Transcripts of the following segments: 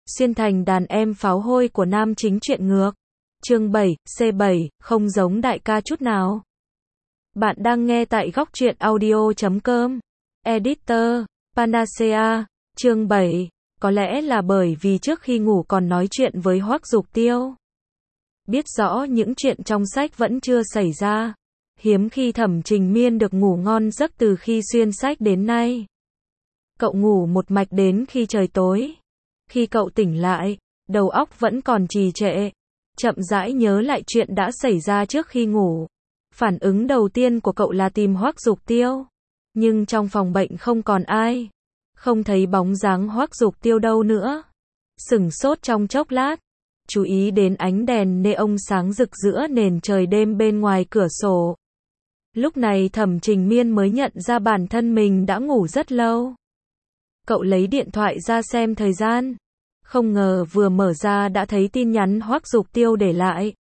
xuyên thành đàn em pháo hôi của nam chính truyện ngược. Chương 7, C7, không giống đại ca chút nào. Bạn đang nghe tại góc truyện audio.com. Editor, Panacea. Chương 7, có lẽ là bởi vì trước khi ngủ còn nói chuyện với Hoắc Dục Tiêu. Biết rõ những chuyện trong sách vẫn chưa xảy ra. Hiếm khi Thẩm Trình Miên được ngủ ngon giấc từ khi xuyên sách đến nay. Cậu ngủ một mạch đến khi trời tối. Khi cậu tỉnh lại, đầu óc vẫn còn trì trệ. Chậm rãi nhớ lại chuyện đã xảy ra trước khi ngủ. Phản ứng đầu tiên của cậu là tìm Hoắc Dục Tiêu. Nhưng trong phòng bệnh không còn ai. Không thấy bóng dáng Hoắc Dục Tiêu đâu nữa. Sửng sốt trong chốc lát. Chú ý đến ánh đèn neon sáng rực giữa nền trời đêm bên ngoài cửa sổ. Lúc này Thẩm Trình Miên mới nhận ra bản thân mình đã ngủ rất lâu. Cậu lấy điện thoại ra xem thời gian. Không ngờ vừa mở ra đã thấy tin nhắn Hoắc Dục Tiêu để lại.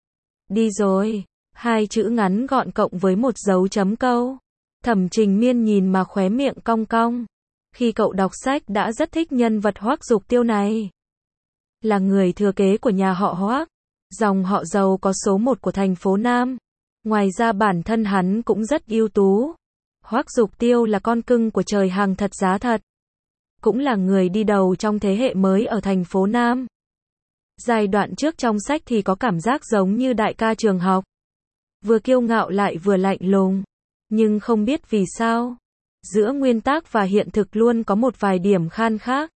Đi rồi. 2 chữ ngắn gọn cộng với một dấu chấm câu. Thẩm Trình Miên nhìn mà khóe miệng cong cong. Khi cậu đọc sách đã rất thích nhân vật Hoắc Dục Tiêu này. Là người thừa kế của nhà họ Hoắc, dòng họ giàu có số 1 của thành phố Nam. Ngoài ra bản thân hắn cũng rất ưu tú. Hoắc Dục Tiêu là con cưng của trời hàng thật giá thật. Cũng là người đi đầu trong thế hệ mới ở thành phố Nam. Giai đoạn trước trong sách thì có cảm giác giống như đại ca trường học. Vừa kiêu ngạo lại vừa lạnh lùng. Nhưng không biết vì sao, giữa nguyên tắc và hiện thực luôn có một vài điểm khan khác.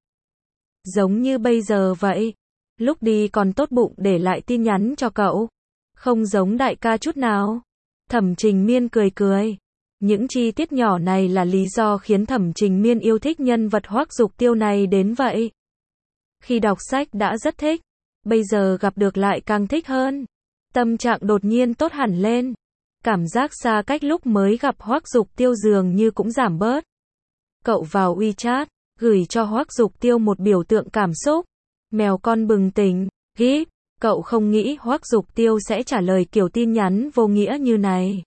Giống như bây giờ vậy. Lúc đi còn tốt bụng để lại tin nhắn cho cậu. Không giống đại ca chút nào. Thẩm Trình Miên cười cười. Những chi tiết nhỏ này là lý do khiến Thẩm Trình Miên yêu thích nhân vật Hoắc Dục Tiêu này đến vậy. Khi đọc sách đã rất thích. Bây giờ gặp được lại càng thích hơn. Tâm trạng đột nhiên tốt hẳn lên. Cảm giác xa cách lúc mới gặp Hoắc Dục Tiêu dường như cũng giảm bớt. Cậu vào WeChat, gửi cho Hoắc Dục Tiêu một biểu tượng cảm xúc. Mèo con bừng tỉnh, gíp. Cậu không nghĩ Hoắc Dục Tiêu sẽ trả lời kiểu tin nhắn vô nghĩa như này.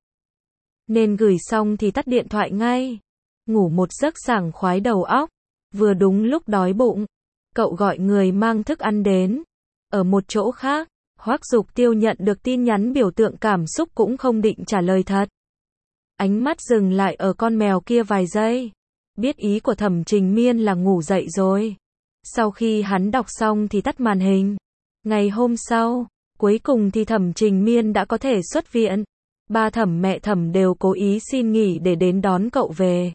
Nên gửi xong thì tắt điện thoại ngay. Ngủ một giấc sảng khoái đầu óc. Vừa đúng lúc đói bụng. Cậu gọi người mang thức ăn đến. Ở một chỗ khác, Hoắc Dục Tiêu nhận được tin nhắn biểu tượng cảm xúc cũng không định trả lời thật. Ánh mắt dừng lại ở con mèo kia vài giây. Biết ý của Thẩm Trình Miên là ngủ dậy rồi. Sau khi hắn đọc xong thì tắt màn hình. Ngày hôm sau, cuối cùng thì Thẩm Trình Miên đã có thể xuất viện. Ba Thẩm mẹ Thẩm đều cố ý xin nghỉ để đến đón cậu về.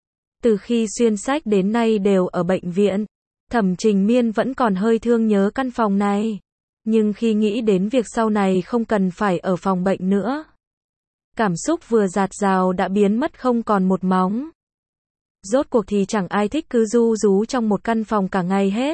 Từ khi xuyên sách đến nay đều ở bệnh viện. Thẩm Trình Miên vẫn còn hơi thương nhớ căn phòng này. Nhưng khi nghĩ đến việc sau này không cần phải ở phòng bệnh nữa. Cảm xúc vừa dạt dào đã biến mất không còn một móng. Rốt cuộc thì chẳng ai thích cứ ru rú trong một căn phòng cả ngày hết.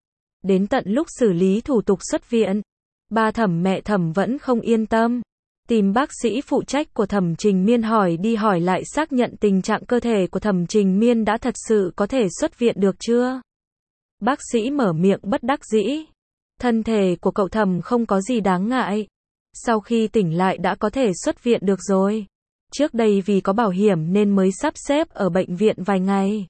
Đến tận lúc xử lý thủ tục xuất viện, ba Thẩm mẹ Thẩm vẫn không yên tâm. Tìm bác sĩ phụ trách của Thẩm Trình Miên hỏi đi hỏi lại xác nhận tình trạng cơ thể của Thẩm Trình Miên đã thật sự có thể xuất viện được chưa. Bác sĩ mở miệng bất đắc dĩ. Thân thể của cậu Thẩm không có gì đáng ngại. Sau khi tỉnh lại đã có thể xuất viện được rồi. Trước đây vì có bảo hiểm nên mới sắp xếp ở bệnh viện vài ngày.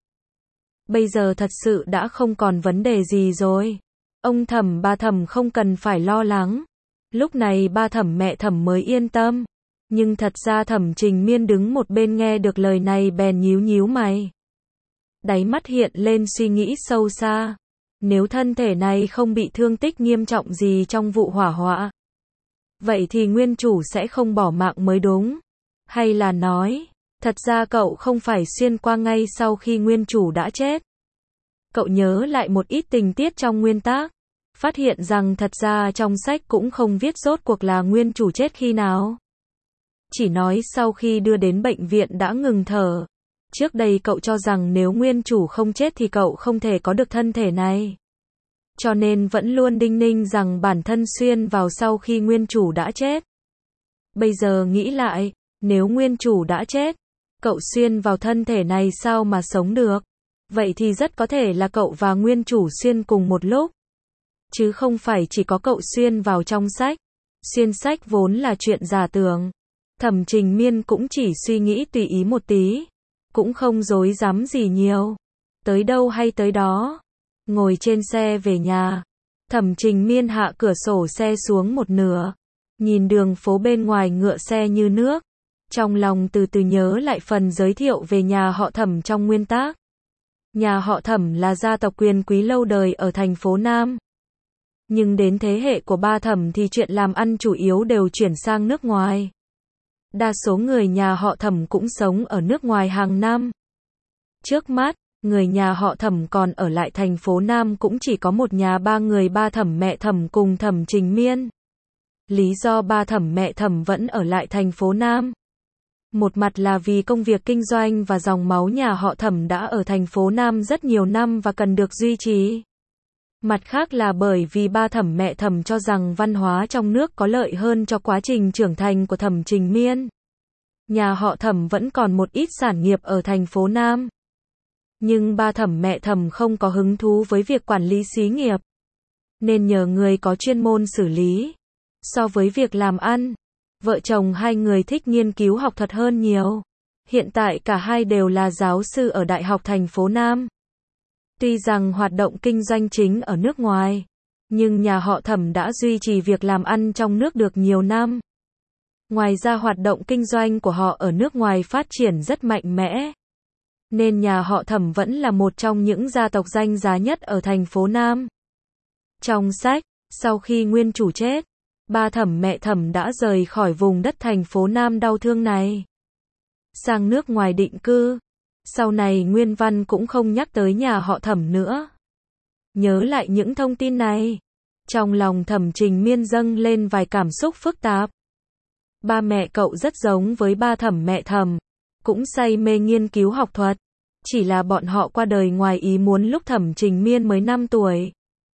Bây giờ thật sự đã không còn vấn đề gì rồi. Ông Thẩm ba Thẩm không cần phải lo lắng. Lúc này ba Thẩm mẹ Thẩm mới yên tâm. Nhưng thật ra Thẩm Trình Miên đứng một bên nghe được lời này bèn nhíu nhíu mày. Đáy mắt hiện lên suy nghĩ sâu xa. Nếu thân thể này không bị thương tích nghiêm trọng gì trong vụ hỏa hoạn, vậy thì nguyên chủ sẽ không bỏ mạng mới đúng. Hay là nói, thật ra cậu không phải xuyên qua ngay sau khi nguyên chủ đã chết. Cậu nhớ lại một ít tình tiết trong nguyên tác, phát hiện rằng thật ra trong sách cũng không viết rốt cuộc là nguyên chủ chết khi nào. Chỉ nói sau khi đưa đến bệnh viện đã ngừng thở. Trước đây cậu cho rằng nếu nguyên chủ không chết thì cậu không thể có được thân thể này. Cho nên vẫn luôn đinh ninh rằng bản thân xuyên vào sau khi nguyên chủ đã chết. Bây giờ nghĩ lại, nếu nguyên chủ đã chết, cậu xuyên vào thân thể này sao mà sống được? Vậy thì rất có thể là cậu và nguyên chủ xuyên cùng một lúc. Chứ không phải chỉ có cậu xuyên vào trong sách. Xuyên sách vốn là chuyện giả tưởng. Thẩm Trình Miên cũng chỉ suy nghĩ tùy ý một tí. Cũng không dối dám gì nhiều. Tới đâu hay tới đó. Ngồi trên xe về nhà, Thẩm Trình Miên hạ cửa sổ xe xuống một nửa, nhìn đường phố bên ngoài ngựa xe như nước, trong lòng từ từ nhớ lại phần giới thiệu về nhà họ Thẩm trong nguyên tác. Nhà họ Thẩm là gia tộc quyền quý lâu đời ở thành phố Nam. Nhưng đến thế hệ của ba Thẩm thì chuyện làm ăn chủ yếu đều chuyển sang nước ngoài. Đa số người nhà họ Thẩm cũng sống ở nước ngoài hàng năm. Trước mắt, người nhà họ Thẩm còn ở lại thành phố Nam cũng chỉ có một nhà ba người, ba Thẩm mẹ Thẩm cùng Thẩm Trình Miên. Lý do ba Thẩm mẹ Thẩm vẫn ở lại thành phố Nam, một mặt là vì công việc kinh doanh và dòng máu nhà họ Thẩm đã ở thành phố Nam rất nhiều năm và cần được duy trì. Mặt khác là bởi vì ba Thẩm mẹ Thẩm cho rằng văn hóa trong nước có lợi hơn cho quá trình trưởng thành của Thẩm Trình Miên. Nhà họ Thẩm vẫn còn một ít sản nghiệp ở thành phố Nam. Nhưng ba Thẩm mẹ Thẩm không có hứng thú với việc quản lý xí nghiệp, nên nhờ người có chuyên môn xử lý. So với việc làm ăn, vợ chồng hai người thích nghiên cứu học thuật hơn nhiều. Hiện tại cả hai đều là giáo sư ở Đại học thành phố Nam. Tuy rằng hoạt động kinh doanh chính ở nước ngoài, nhưng nhà họ Thẩm đã duy trì việc làm ăn trong nước được nhiều năm. Ngoài ra hoạt động kinh doanh của họ ở nước ngoài phát triển rất mạnh mẽ, nên nhà họ Thẩm vẫn là một trong những gia tộc danh giá nhất ở thành phố Nam. Trong sách, sau khi nguyên chủ chết, ba Thẩm mẹ Thẩm đã rời khỏi vùng đất thành phố Nam đau thương này, sang nước ngoài định cư. Sau này nguyên văn cũng không nhắc tới nhà họ Thẩm nữa. Nhớ lại những thông tin này, trong lòng Thẩm Trình Miên dâng lên vài cảm xúc phức tạp. Ba mẹ cậu rất giống với ba Thẩm mẹ Thẩm, cũng say mê nghiên cứu học thuật, chỉ là bọn họ qua đời ngoài ý muốn lúc Thẩm Trình Miên mới 5 tuổi.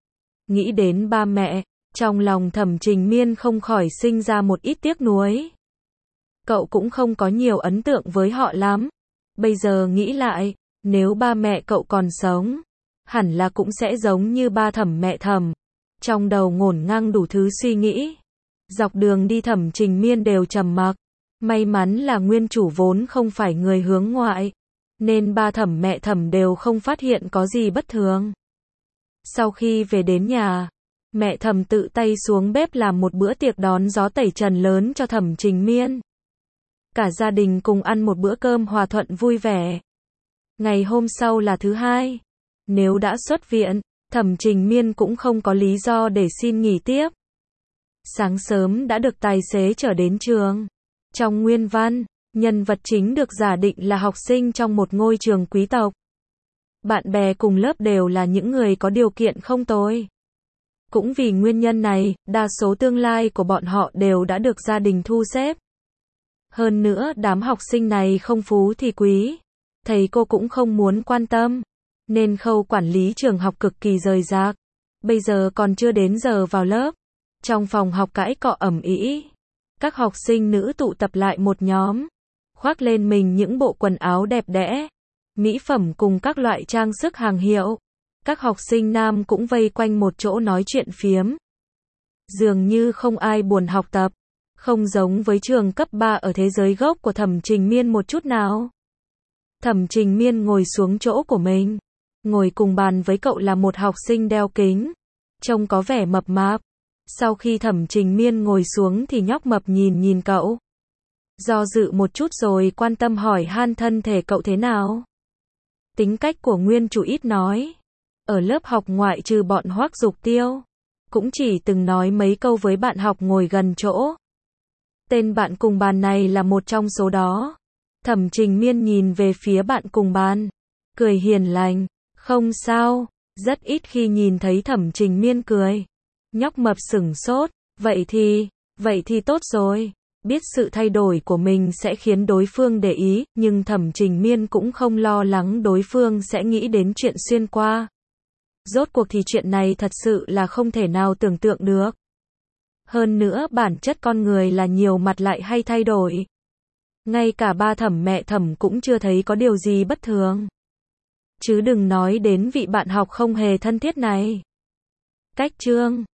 Nghĩ đến ba mẹ, trong lòng Thẩm Trình Miên không khỏi sinh ra một ít tiếc nuối. Cậu cũng không có nhiều ấn tượng với họ lắm. Bây giờ nghĩ lại, nếu ba mẹ cậu còn sống, hẳn là cũng sẽ giống như ba Thẩm mẹ Thẩm. Trong đầu ngổn ngang đủ thứ suy nghĩ. Dọc đường đi Thẩm Trình Miên đều trầm mặc. May mắn là nguyên chủ vốn không phải người hướng ngoại, nên ba Thẩm mẹ Thẩm đều không phát hiện có gì bất thường. Sau khi về đến nhà, mẹ Thẩm tự tay xuống bếp làm một bữa tiệc đón gió tẩy trần lớn cho Thẩm Trình Miên. Cả gia đình cùng ăn một bữa cơm hòa thuận vui vẻ. Ngày hôm sau là thứ hai. Nếu đã xuất viện, Thẩm Trình Miên cũng không có lý do để xin nghỉ tiếp. Sáng sớm đã được tài xế chở đến trường. Trong nguyên văn, nhân vật chính được giả định là học sinh trong một ngôi trường quý tộc. Bạn bè cùng lớp đều là những người có điều kiện không tồi. Cũng vì nguyên nhân này, đa số tương lai của bọn họ đều đã được gia đình thu xếp. Hơn nữa, đám học sinh này không phú thì quý. Thầy cô cũng không muốn quan tâm, nên khâu quản lý trường học cực kỳ rời rạc. Bây giờ còn chưa đến giờ vào lớp. Trong phòng học cãi cọ ầm ĩ. Các học sinh nữ tụ tập lại một nhóm, khoác lên mình những bộ quần áo đẹp đẽ, mỹ phẩm cùng các loại trang sức hàng hiệu. Các học sinh nam cũng vây quanh một chỗ nói chuyện phiếm. Dường như không ai buồn học tập, không giống với trường cấp 3 ở thế giới gốc của Thẩm Trình Miên một chút nào. Thẩm Trình Miên ngồi xuống chỗ của mình. Ngồi cùng bàn với cậu là một học sinh đeo kính, trông có vẻ mập mạp. Sau khi Thẩm Trình Miên ngồi xuống thì nhóc mập nhìn cậu. Do dự một chút rồi quan tâm hỏi han thân thể cậu thế nào. Tính cách của nguyên chủ ít nói. Ở lớp học ngoại trừ bọn Hoắc Dục Tiêu, cũng chỉ từng nói mấy câu với bạn học ngồi gần chỗ. Tên bạn cùng bàn này là một trong số đó. Thẩm Trình Miên nhìn về phía bạn cùng bàn, cười hiền lành. Không sao, rất ít khi nhìn thấy Thẩm Trình Miên cười. Nhóc mập sửng sốt, vậy thì tốt rồi. Biết sự thay đổi của mình sẽ khiến đối phương để ý, nhưng Thẩm Trình Miên cũng không lo lắng đối phương sẽ nghĩ đến chuyện xuyên qua. Rốt cuộc thì chuyện này thật sự là không thể nào tưởng tượng được. Hơn nữa bản chất con người là nhiều mặt lại hay thay đổi. Ngay cả ba Thẩm mẹ Thẩm cũng chưa thấy có điều gì bất thường. Chứ đừng nói đến vị bạn học không hề thân thiết này. Cách chương